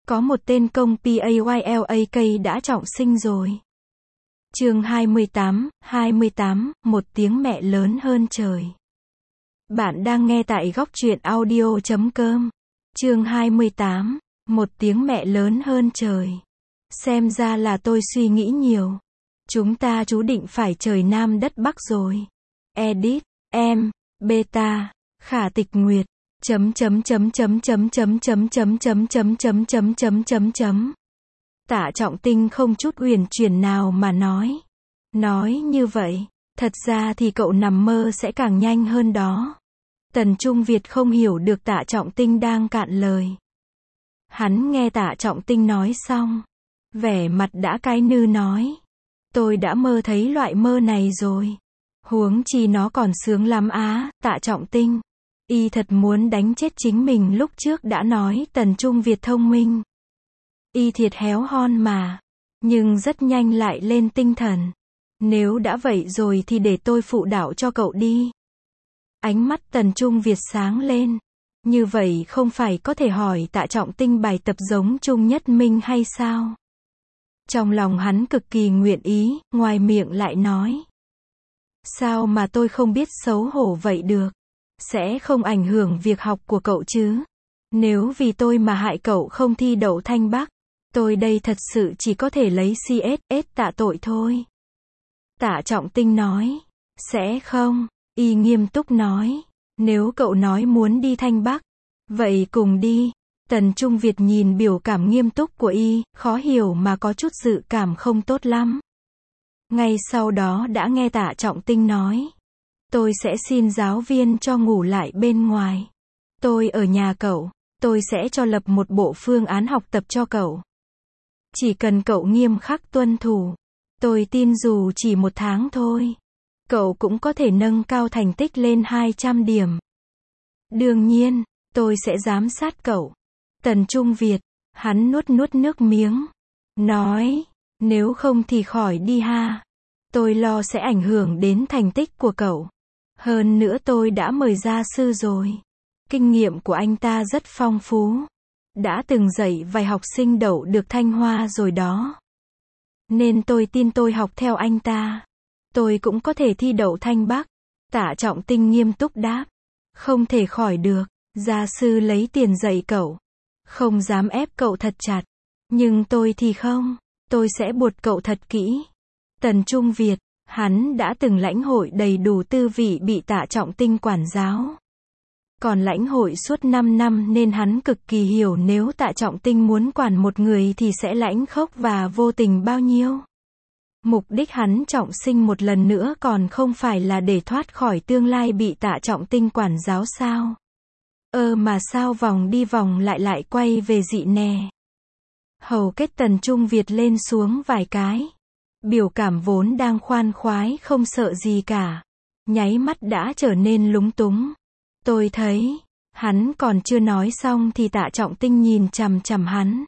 Có một tên công PAYLAK đã trọng sinh rồi. Chương 28, một tiếng mẹ lớn hơn trời. Bạn đang nghe tại góc truyện audio.com. Chương 28, một tiếng mẹ lớn hơn trời. Xem ra là tôi suy nghĩ nhiều. Chúng ta chú định phải trời Nam đất Bắc rồi. Edit, em, beta, Khả Tịch Nguyệt. Tạ Trọng Tinh không chút uyển chuyển nào mà nói. Nói như vậy, thật ra thì cậu nằm mơ sẽ càng nhanh hơn đó. Tần Trung Việt không hiểu được Tạ Trọng Tinh đang cạn lời. Hắn nghe Tạ Trọng Tinh nói xong, vẻ mặt đã cay nư nói. Tôi đã mơ thấy loại mơ này rồi. Huống chi nó còn sướng lắm á, Tạ Trọng Tinh. Y thật muốn đánh chết chính mình lúc trước đã nói Tần Trung Việt thông minh. Y thiệt héo hon mà. Nhưng rất nhanh lại lên tinh thần. Nếu đã vậy rồi thì để tôi phụ đạo cho cậu đi. Ánh mắt Tần Trung Việt sáng lên. Như vậy không phải có thể hỏi Tạ Trọng Tinh bài tập giống Trung Nhất Minh hay sao? Trong lòng hắn cực kỳ nguyện ý, ngoài miệng lại nói. Sao mà tôi không biết xấu hổ vậy được? Sẽ không ảnh hưởng việc học của cậu chứ? Nếu vì tôi mà hại cậu không thi đậu Thanh Bắc, tôi đây thật sự chỉ có thể lấy CSS tạ tội thôi. Tạ Trọng Tinh nói. Sẽ không, Y nghiêm túc nói. Nếu cậu nói muốn đi Thanh Bắc, vậy cùng đi. Tần Trung Việt nhìn biểu cảm nghiêm túc của Y, khó hiểu mà có chút dự cảm không tốt lắm. Ngay sau đó đã nghe Tạ Trọng Tinh nói. Tôi sẽ xin giáo viên cho ngủ lại bên ngoài. Tôi ở nhà cậu, tôi sẽ cho lập một bộ phương án học tập cho cậu. Chỉ cần cậu nghiêm khắc tuân thủ, tôi tin dù chỉ 1 tháng thôi, cậu cũng có thể nâng cao thành tích lên 200 điểm. Đương nhiên, tôi sẽ giám sát cậu. Tần Trung Việt, hắn nuốt nước miếng. Nói, nếu không thì khỏi đi ha. Tôi lo sẽ ảnh hưởng đến thành tích của cậu. Hơn nữa tôi đã mời gia sư rồi. Kinh nghiệm của anh ta rất phong phú. Đã từng dạy vài học sinh đậu được Thanh Hoa rồi đó. Nên tôi tin tôi học theo anh ta, tôi cũng có thể thi đậu Thanh Bắc. Tạ Trọng Tinh nghiêm túc đáp. Không thể khỏi được. Gia sư lấy tiền dạy cậu. Không dám ép cậu thật chặt. Nhưng tôi thì không. Tôi sẽ buộc cậu thật kỹ. Tần Trung Việt, hắn đã từng lãnh hội đầy đủ tư vị bị Tạ Trọng Tinh quản giáo. Còn lãnh hội suốt 5 năm nên hắn cực kỳ hiểu nếu Tạ Trọng Tinh muốn quản một người thì sẽ lãnh khốc và vô tình bao nhiêu. Mục đích hắn trọng sinh một lần nữa còn không phải là để thoát khỏi tương lai bị Tạ Trọng Tinh quản giáo sao? Mà sao vòng đi vòng lại quay về dị nè. Hầu kết Tần Trung Việt lên xuống vài cái. Biểu cảm vốn đang khoan khoái không sợ gì cả. Nháy mắt đã trở nên lúng túng. Tôi thấy, hắn còn chưa nói xong thì Tạ Trọng Tinh nhìn chằm chằm hắn.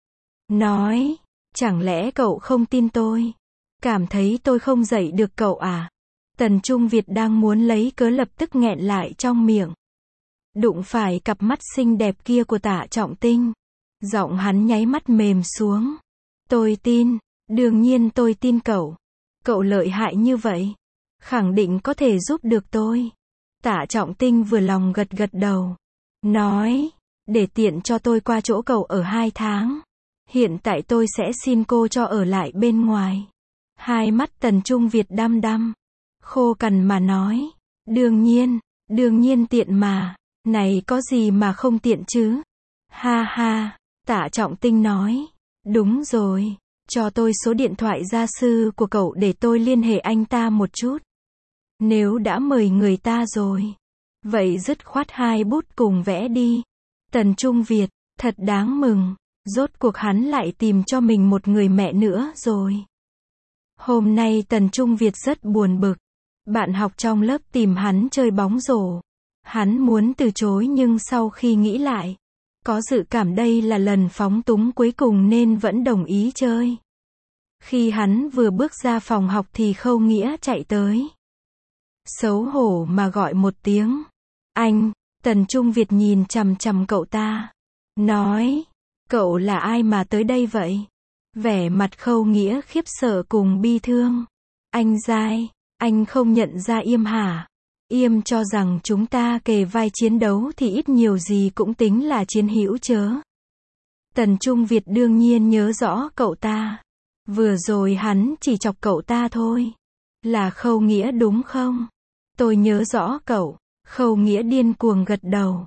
Nói, chẳng lẽ cậu không tin tôi? Cảm thấy tôi không dạy được cậu à? Tần Trung Việt đang muốn lấy cớ lập tức nghẹn lại trong miệng. Đụng phải cặp mắt xinh đẹp kia của Tạ Trọng Tinh. Giọng hắn nháy mắt mềm xuống. Tôi tin, đương nhiên tôi tin cậu. Cậu lợi hại như vậy, khẳng định có thể giúp được tôi. Tạ Trọng Tinh vừa lòng gật đầu. Nói, để tiện cho tôi qua chỗ cậu ở 2 tháng. Hiện tại tôi sẽ xin cô cho ở lại bên ngoài. Hai mắt Tần Trung Việt đăm đăm. Khô cằn mà nói. Đương nhiên tiện mà. Này có gì mà không tiện chứ? Ha ha, Tạ Trọng Tinh nói. Đúng rồi, cho tôi số điện thoại gia sư của cậu để tôi liên hệ anh ta một chút. Nếu đã mời người ta rồi, vậy dứt khoát 2 bút cùng vẽ đi. Tần Trung Việt, thật đáng mừng, rốt cuộc hắn lại tìm cho mình một người mẹ nữa rồi. Hôm nay Tần Trung Việt rất buồn bực. Bạn học trong lớp tìm hắn chơi bóng rổ. Hắn muốn từ chối nhưng sau khi nghĩ lại, có dự cảm đây là lần phóng túng cuối cùng nên vẫn đồng ý chơi. Khi hắn vừa bước ra phòng học thì Khâu Nghĩa chạy tới. Xấu hổ mà gọi một tiếng. Anh, Tần Trung Việt nhìn chằm chằm cậu ta. Nói, Cậu là ai mà tới đây vậy? Vẻ mặt Khâu Nghĩa khiếp sợ cùng bi thương. Anh Giai, anh không nhận ra Yêm hả? Yêm cho rằng chúng ta kề vai chiến đấu thì ít nhiều gì cũng tính là chiến hữu chớ. Tần Trung Việt đương nhiên nhớ rõ cậu ta. Vừa rồi hắn chỉ chọc cậu ta thôi. Là Khâu Nghĩa đúng không? Tôi nhớ rõ cậu. Khâu Nghĩa điên cuồng gật đầu.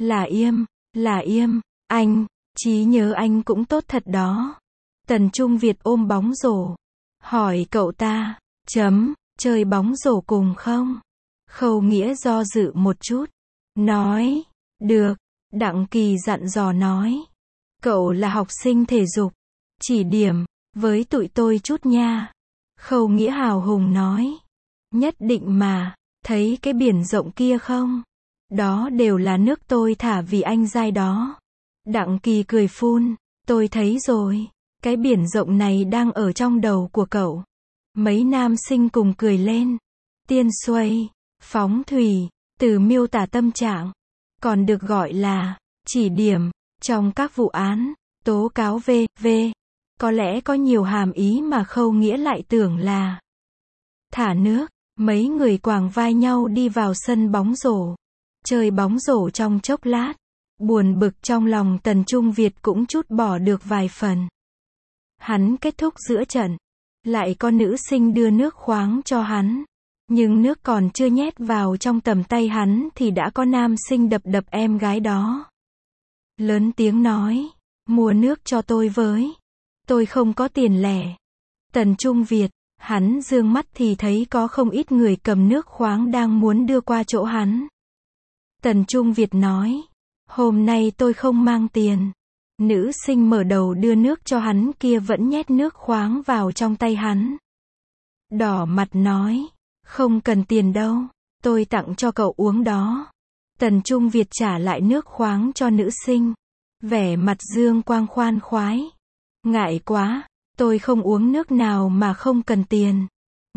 Là Yêm, anh, trí nhớ anh cũng tốt thật đó. Tần Trung Việt ôm bóng rổ. Hỏi cậu ta, chơi bóng rổ cùng không? Khâu Nghĩa do dự một chút. Nói, được. Đặng Kỳ dặn dò nói. Cậu là học sinh thể dục. Chỉ điểm, với tụi tôi chút nha. Khâu Nghĩa hào hùng nói. Nhất định mà, thấy cái biển rộng kia không? Đó đều là nước tôi thả vì anh Giai đó. Đặng Kỳ cười phun. Tôi thấy rồi. Cái biển rộng này đang ở trong đầu của cậu. Mấy nam sinh cùng cười lên. Tiên xuây, phóng thủy, từ miêu tả tâm trạng. Còn được gọi là chỉ điểm. Trong các vụ án, tố cáo v.v. Có lẽ có nhiều hàm ý mà Khâu Nghĩa lại tưởng là thả nước. Mấy người quàng vai nhau đi vào sân bóng rổ. Chơi bóng rổ trong chốc lát. Buồn bực trong lòng Tần Trung Việt cũng trút bỏ được vài phần. Hắn kết thúc giữa trận. Lại có nữ sinh đưa nước khoáng cho hắn. Nhưng nước còn chưa nhét vào trong tầm tay hắn thì đã có nam sinh đập em gái đó. Lớn tiếng nói. Mua nước cho tôi với. Tôi không có tiền lẻ. Tần Trung Việt, hắn dương mắt thì thấy có không ít người cầm nước khoáng đang muốn đưa qua chỗ hắn. Tần Trung Việt nói. Hôm nay tôi không mang tiền. Nữ sinh mở đầu đưa nước cho hắn kia vẫn nhét nước khoáng vào trong tay hắn. Đỏ mặt nói. Không cần tiền đâu. Tôi tặng cho cậu uống đó. Tần Trung Việt trả lại nước khoáng cho nữ sinh. Vẻ mặt dương quang khoan khoái. Ngại quá. Tôi không uống nước nào mà không cần tiền.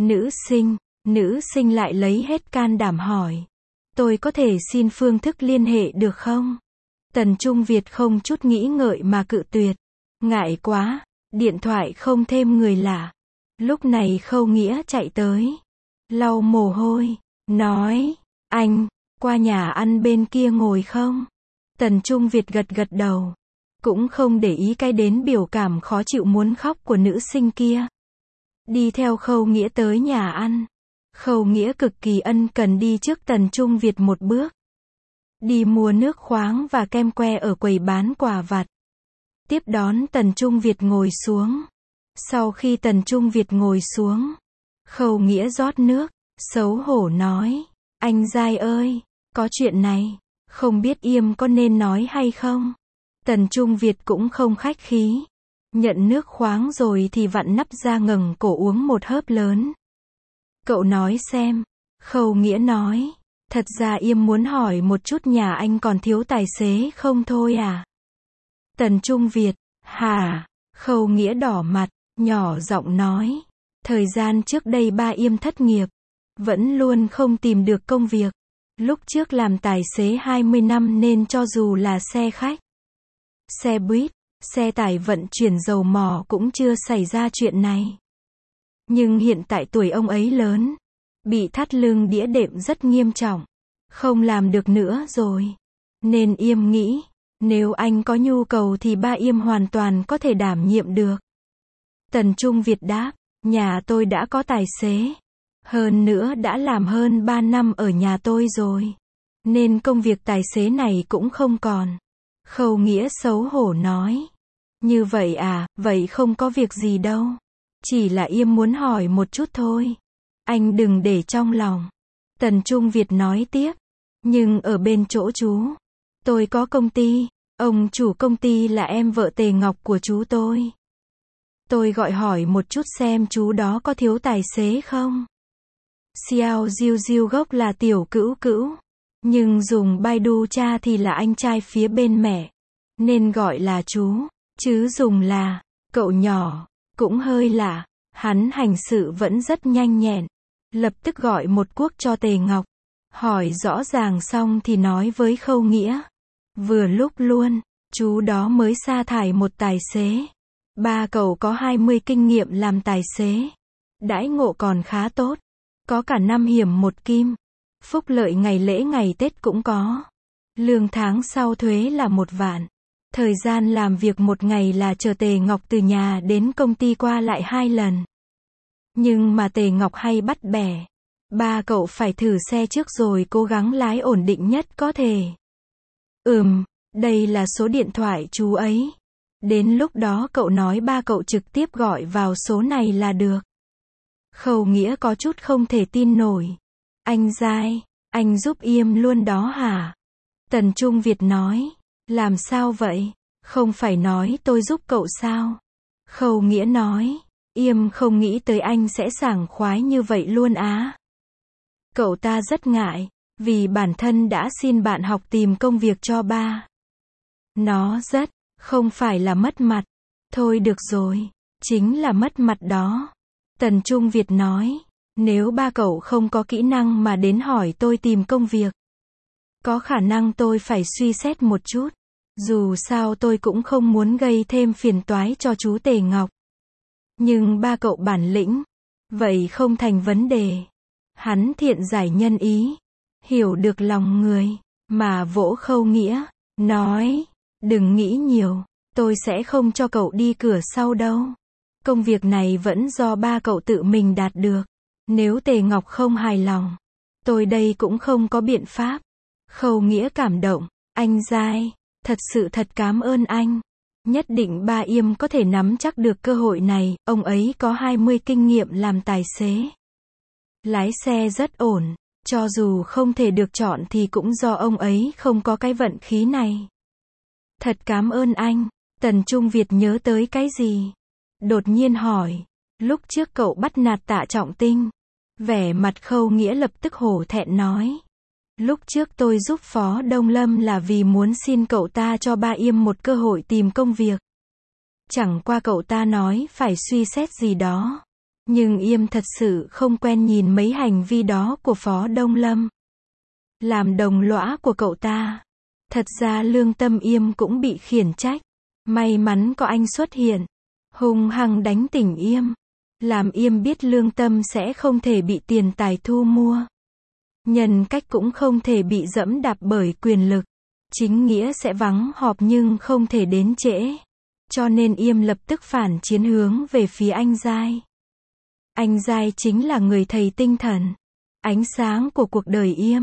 Nữ sinh lại lấy hết can đảm hỏi. Tôi có thể xin phương thức liên hệ được không? Tần Trung Việt không chút nghĩ ngợi mà cự tuyệt. Ngại quá. Điện thoại không thêm người lạ. Lúc này Khâu Nghĩa chạy tới. Lau mồ hôi. Nói. Anh, qua nhà ăn bên kia ngồi không? Tần Trung Việt gật đầu. Cũng không để ý cái đến biểu cảm khó chịu muốn khóc của nữ sinh kia. Đi theo Khâu Nghĩa tới nhà ăn. Khâu Nghĩa cực kỳ ân cần đi trước Tần Trung Việt một bước. Đi mua nước khoáng và kem que ở quầy bán quà vặt. Tiếp đón Tần Trung Việt ngồi xuống. Sau khi Tần Trung Việt ngồi xuống, Khâu Nghĩa rót nước, xấu hổ nói. Anh Giai ơi, có chuyện này, không biết Yêm có nên nói hay không? Tần Trung Việt cũng không khách khí. Nhận nước khoáng rồi thì vặn nắp ra ngẩng cổ uống một hớp lớn. Cậu nói xem. Khâu Nghĩa nói. Thật ra Yêm muốn hỏi một chút nhà anh còn thiếu tài xế không thôi à? Tần Trung Việt. Hả? Khâu Nghĩa đỏ mặt, nhỏ giọng nói. Thời gian trước đây ba Yêm thất nghiệp. Vẫn luôn không tìm được công việc. Lúc trước làm tài xế 20 năm nên cho dù là xe khách, xe buýt, xe tải vận chuyển dầu mỏ cũng chưa xảy ra chuyện này. Nhưng hiện tại tuổi ông ấy lớn. Bị thắt lưng đĩa đệm rất nghiêm trọng. Không làm được nữa rồi. Nên Yêm nghĩ, nếu anh có nhu cầu thì ba Yêm hoàn toàn có thể đảm nhiệm được. Tần Trung Việt đáp, nhà tôi đã có tài xế. Hơn nữa đã làm hơn 3 năm ở nhà tôi rồi. Nên công việc tài xế này cũng không còn. Khâu Nghĩa xấu hổ nói. Như vậy à, vậy không có việc gì đâu. Chỉ là Yêm muốn hỏi một chút thôi. Anh đừng để trong lòng. Tần Trung Việt nói tiếp. Nhưng ở bên chỗ chú, tôi có công ty. Ông chủ công ty là em vợ Tề Ngọc của chú tôi. Tôi gọi hỏi một chút xem chú đó có thiếu tài xế không. Xiao Diêu Diêu gốc là tiểu cữu cữu. Nhưng dùng Baidu tra thì là anh trai phía bên mẹ. Nên gọi là chú. Chứ dùng là cậu nhỏ. Cũng hơi lạ. Hắn hành sự vẫn rất nhanh nhẹn. Lập tức gọi một cuốc cho Tề Ngọc. Hỏi rõ ràng xong thì nói với Khâu Nghĩa. Vừa lúc luôn. Chú đó mới sa thải một tài xế. Ba cậu có 20 kinh nghiệm làm tài xế. Đãi ngộ còn khá tốt. Có cả 5 hiểm 1 kim. Phúc lợi ngày lễ ngày Tết cũng có. Lương tháng sau thuế là 1 vạn. Thời gian làm việc 1 ngày là chở Tề Ngọc từ nhà đến công ty qua lại 2 lần. Nhưng mà Tề Ngọc hay bắt bẻ. Ba cậu phải thử xe trước rồi cố gắng lái ổn định nhất có thể. Đây là số điện thoại chú ấy. Đến lúc đó cậu nói ba cậu trực tiếp gọi vào số này là được. Khâu Nghĩa có chút không thể tin nổi. Anh Giai, anh giúp Yêm luôn đó hả? Tần Trung Việt nói. Làm sao vậy? Không phải nói tôi giúp cậu sao? Khâu Nghĩa nói. Yêm không nghĩ tới anh sẽ sảng khoái như vậy luôn á. Cậu ta rất ngại, vì bản thân đã xin bạn học tìm công việc cho ba. Nó rất, không phải là mất mặt. Thôi được rồi, chính là mất mặt đó. Tần Trung Việt nói, nếu ba cậu không có kỹ năng mà đến hỏi tôi tìm công việc, có khả năng tôi phải suy xét một chút. Dù sao tôi cũng không muốn gây thêm phiền toái cho chú Tề Ngọc. Nhưng ba cậu bản lĩnh, vậy không thành vấn đề. Hắn thiện giải nhân ý, hiểu được lòng người, mà vỗ Khâu Nghĩa, nói, đừng nghĩ nhiều, tôi sẽ không cho cậu đi cửa sau đâu. Công việc này vẫn do ba cậu tự mình đạt được. Nếu Tề Ngọc không hài lòng, tôi đây cũng không có biện pháp. Khâu Nghĩa cảm động, anh Giai, thật cảm ơn anh. Nhất định ba Yêm có thể nắm chắc được cơ hội này, ông ấy có 20 kinh nghiệm làm tài xế. Lái xe rất ổn, cho dù không thể được chọn thì cũng do ông ấy không có cái vận khí này. Thật cảm ơn anh. Tần Trung Việt nhớ tới cái gì? Đột nhiên hỏi, lúc trước cậu bắt nạt Tạ Trọng Tinh. Vẻ mặt Khâu Nghĩa lập tức hổ thẹn nói. Lúc trước tôi giúp Phó Đông Lâm là vì muốn xin cậu ta cho ba Yêm một cơ hội tìm công việc. Chẳng qua cậu ta nói phải suy xét gì đó. Nhưng Yêm thật sự không quen nhìn mấy hành vi đó của Phó Đông Lâm. Làm đồng lõa của cậu ta. Thật ra lương tâm Yêm cũng bị khiển trách. May mắn có anh xuất hiện. Hung hăng đánh tỉnh Yêm. Làm Yêm biết lương tâm sẽ không thể bị tiền tài thu mua. Nhân cách cũng không thể bị dẫm đạp bởi quyền lực. Chính nghĩa sẽ vắng họp nhưng không thể đến trễ. Cho nên Yêm lập tức phản chiến hướng về phía anh Giai. Anh Giai chính là người thầy tinh thần. Ánh sáng của cuộc đời Yêm.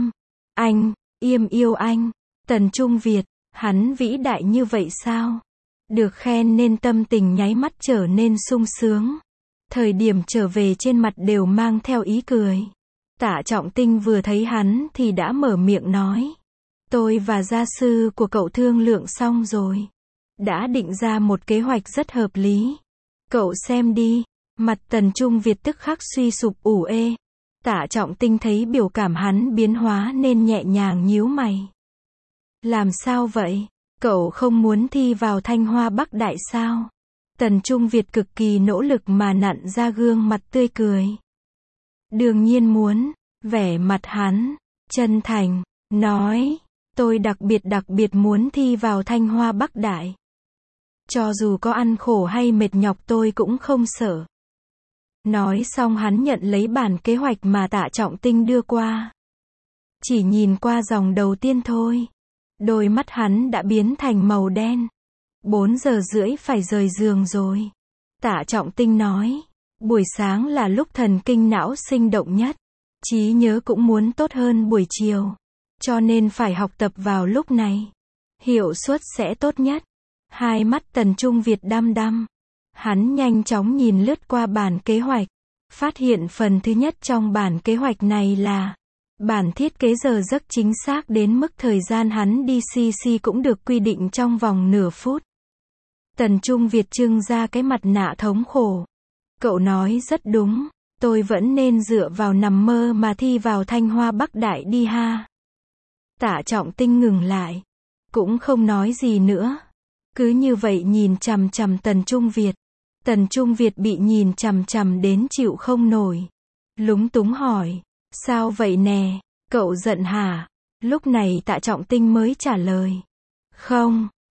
Yêm yêu anh. Tần Trung Việt, hắn vĩ đại như vậy sao? Được khen nên tâm tình nháy mắt trở nên sung sướng. Thời điểm trở về trên mặt đều mang theo ý cười. Tạ Trọng Tinh vừa thấy hắn thì đã mở miệng nói. Tôi và gia sư của cậu thương lượng xong rồi. Đã định ra một kế hoạch rất hợp lý. Cậu xem đi. Mặt Tần Trung Việt tức khắc suy sụp ủ ê. Tạ Trọng Tinh thấy biểu cảm hắn biến hóa nên nhẹ nhàng nhíu mày. Làm sao vậy? Cậu không muốn thi vào Thanh Hoa Bắc Đại sao? Tần Trung Việt cực kỳ nỗ lực mà nặn ra gương mặt tươi cười. Đương nhiên muốn. Vẻ mặt hắn chân thành, nói, tôi đặc biệt muốn thi vào Thanh Hoa Bắc Đại. Cho dù có ăn khổ hay mệt nhọc tôi cũng không sợ. Nói xong hắn nhận lấy bản kế hoạch mà Tạ Trọng Tinh đưa qua. Chỉ nhìn qua dòng đầu tiên thôi. Đôi mắt hắn đã biến thành màu đen. 4 giờ rưỡi phải rời giường rồi. Tạ Trọng Tinh nói, buổi sáng là lúc thần kinh não sinh động nhất. Trí nhớ cũng muốn tốt hơn buổi chiều. Cho nên phải học tập vào lúc này. Hiệu suất sẽ tốt nhất. Hai mắt Tần Trung Việt đăm đăm. Hắn nhanh chóng nhìn lướt qua bản kế hoạch. Phát hiện phần thứ nhất trong bản kế hoạch này là bản thiết kế giờ giấc chính xác đến mức thời gian hắn đi CC cũng được quy định trong vòng nửa phút. Tần Trung Việt trưng ra cái mặt nạ thống khổ. Cậu nói rất đúng. Tôi vẫn nên dựa vào nằm mơ mà thi vào Thanh Hoa Bắc Đại đi ha. Tạ Trọng Tinh ngừng lại. Cũng không nói gì nữa. Cứ như vậy nhìn chằm chằm Tần Trung Việt. Tần Trung Việt bị nhìn chằm chằm đến chịu không nổi. Lúng túng hỏi. Sao vậy nè? Cậu giận hả? Lúc này Tạ Trọng Tinh mới trả lời. Không,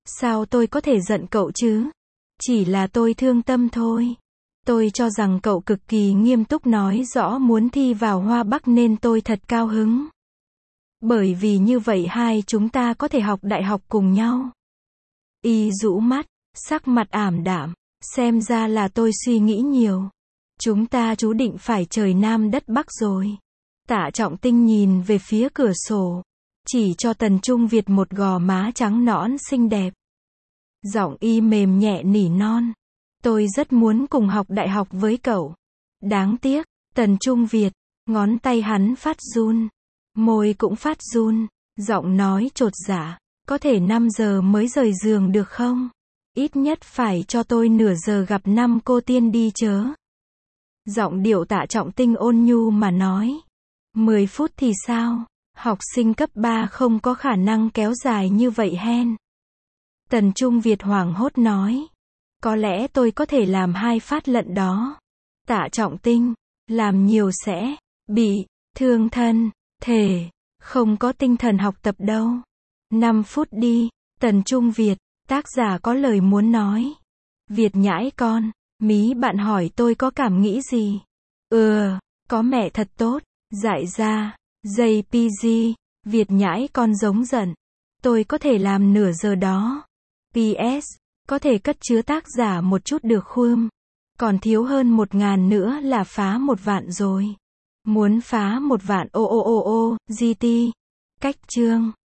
Sao tôi có thể giận cậu chứ? Chỉ là tôi thương Tâm thôi. Tôi cho rằng cậu cực kỳ nghiêm túc nói rõ muốn thi vào Hoa Bắc nên tôi thật cao hứng. Bởi vì như vậy hai chúng ta có thể học đại học cùng nhau. Y rũ mắt, sắc mặt ảm đạm, xem ra là tôi suy nghĩ nhiều. Chúng ta chú định phải trời Nam đất Bắc rồi. Tạ Trọng Tinh nhìn về phía cửa sổ, chỉ cho Tần Trung Việt một gò má trắng nõn xinh đẹp. Giọng Y mềm nhẹ nỉ non. Tôi rất muốn cùng học đại học với cậu. Đáng tiếc, Tần Trung Việt, ngón tay hắn phát run. Môi cũng phát run, giọng nói chột dạ. Có thể 5 giờ mới rời giường được không? Ít nhất phải cho tôi nửa giờ gặp 5 cô tiên đi chớ. Giọng điệu Tạ Trọng Tinh ôn nhu mà nói. 10 phút thì sao? Học sinh cấp 3 không có khả năng kéo dài như vậy hen. Tần Trung Việt hoảng hốt nói. Có lẽ tôi có thể làm 2 phát lận đó. Tạ Trọng Tinh, làm nhiều sẽ bị thương thân thể, không có tinh thần học tập đâu. 5 phút đi. Tần Trung Việt, tác giả có lời muốn nói. Việt nhãi con, mí bạn hỏi tôi có cảm nghĩ gì? Có mẹ thật tốt. Dại ra, JPG, Việt nhãi con giống giận. Tôi có thể làm nửa giờ đó. PS, có thể cất chứa tác giả một chút được không? Còn thiếu hơn 1.000 nữa là phá 1 vạn rồi. Muốn phá 1 vạn GT. Cách chương